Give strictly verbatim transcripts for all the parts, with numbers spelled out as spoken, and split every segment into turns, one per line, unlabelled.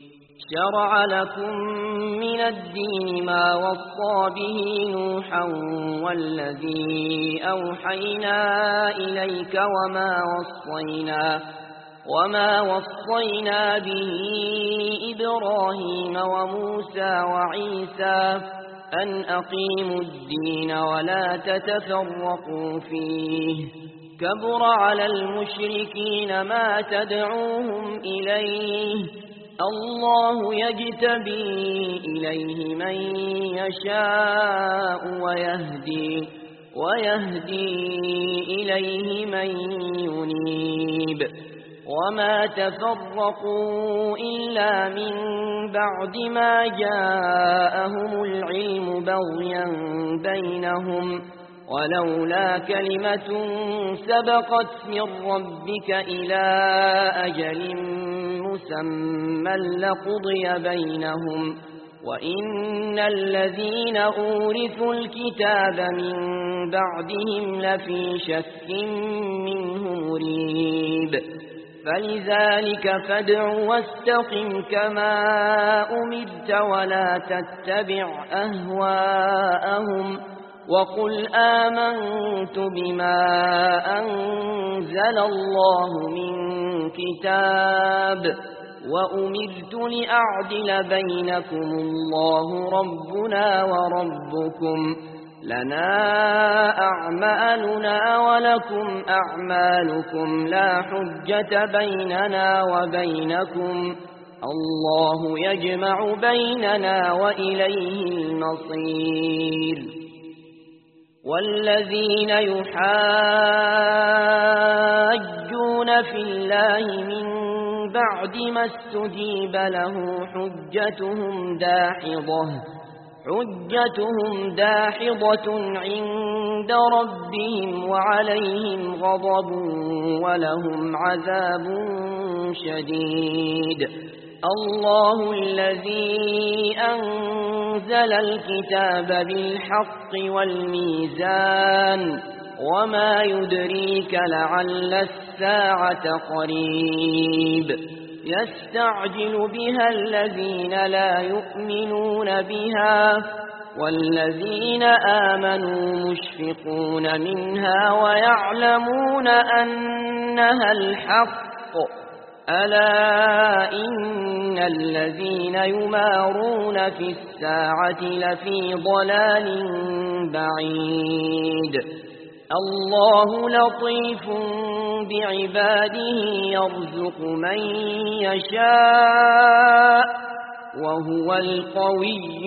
شرع لكم من الدين ما وصى به نوحا والذي أوحينا إليك وما وصينا وما وصينا به إبراهيم وموسى وعيسى أن أقيموا الدين ولا تتفرقوا فيه كبر على المشركين ما تدعوهم إليه الله يجتبي إليه من يشاء ويهدي ويهدي إليه من ينيب وما تفرقوا إلا من بعد ما جاءهم العلم بغيا بينهم ولولا كلمة سبقت من ربك إلى أجل مسمى لقضي بينهم وإن الذين أورثوا الكتاب من بعدهم لفي شك منه مريب فلذلك فادع واستقم كما أمرت ولا تتبع أهواءهم وقل آمنت بما أنزل الله من كتاب وأمرت لأعدل بينكم الله ربنا وربكم لنا أعمالنا ولكم أعمالكم لا حجة بيننا وبينكم الله يجمع بيننا وإليه المصير والذين يحاجون في الله من بعد ما استجيب له حجتهم داحضة حجتهم داحضة عند ربهم وعليهم غضب ولهم عذاب شديد الله الذي أنزل الكتاب بالحق والميزان وما يدريك لعل الساعة قريب يستعجل بها الذين لا يؤمنون بها والذين آمنوا مشفقون منها ويعلمون أنها الحق ألا إن الذين يمارون في الساعة لفي ضلال بعيد الله لطيف بعباده يرزق من يشاء وهو القوي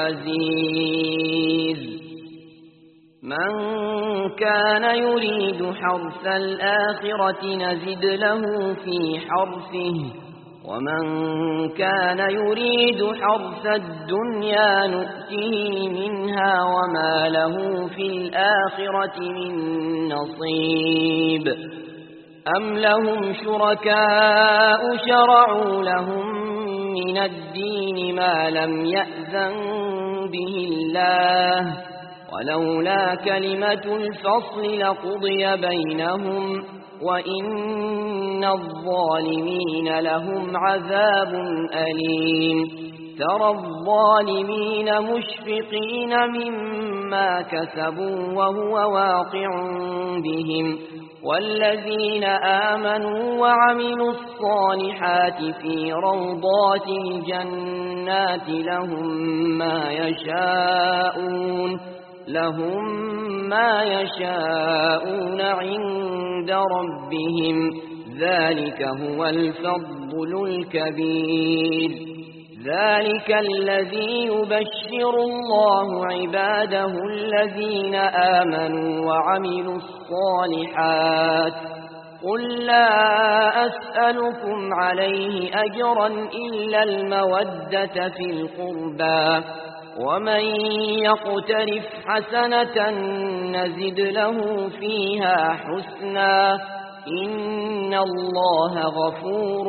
العزيز من كان يريد حرث الآخرة نزد له في حرثه ومن كان يريد حرث الدنيا نؤته منها وما له في الآخرة من نصيب أم لهم شركاء شرعوا لهم من الدين ما لم يأذن به الله ولولا كلمة الفصل لقضي بينهم وإن الظالمين لهم عذاب أليم ترى الظالمين مشفقين مما كسبوا وهو واقع بهم والذين آمنوا وعملوا الصالحات في روضات الجنات لهم ما يشاءون لهم ما يشاءون عند ربهم ذلك هو الفضل الكبير ذلك الذي يبشر الله عباده الذين آمنوا وعملوا الصالحات قل لا أسألكم عليه أجرا إلا المودة في القربى ومن يقترف حسنة نزد له فيها حسنا إن الله غفور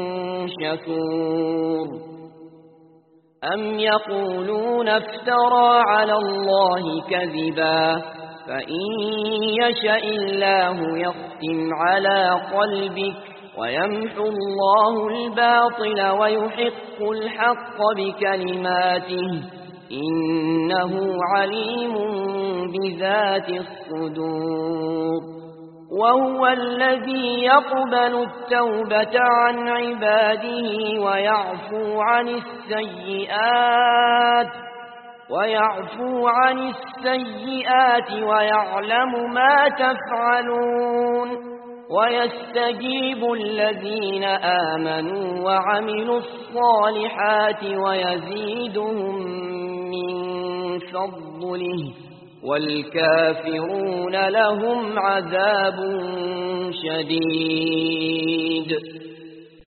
شكور أم يقولون افترى على الله كذبا فإن يشاء الله يختم على قلبك ويمحو الله الباطل ويحق الحق بكلماته إنه عليم بذات الصدور وهو الذي يقبل التوبة عن عباده ويعفو عن السيئات ويعفو عن السيئات ويعلم ما تفعلون ويستجيب الذين آمنوا وعملوا الصالحات ويزيدهم من فضله والكافرون لهم عذاب شديد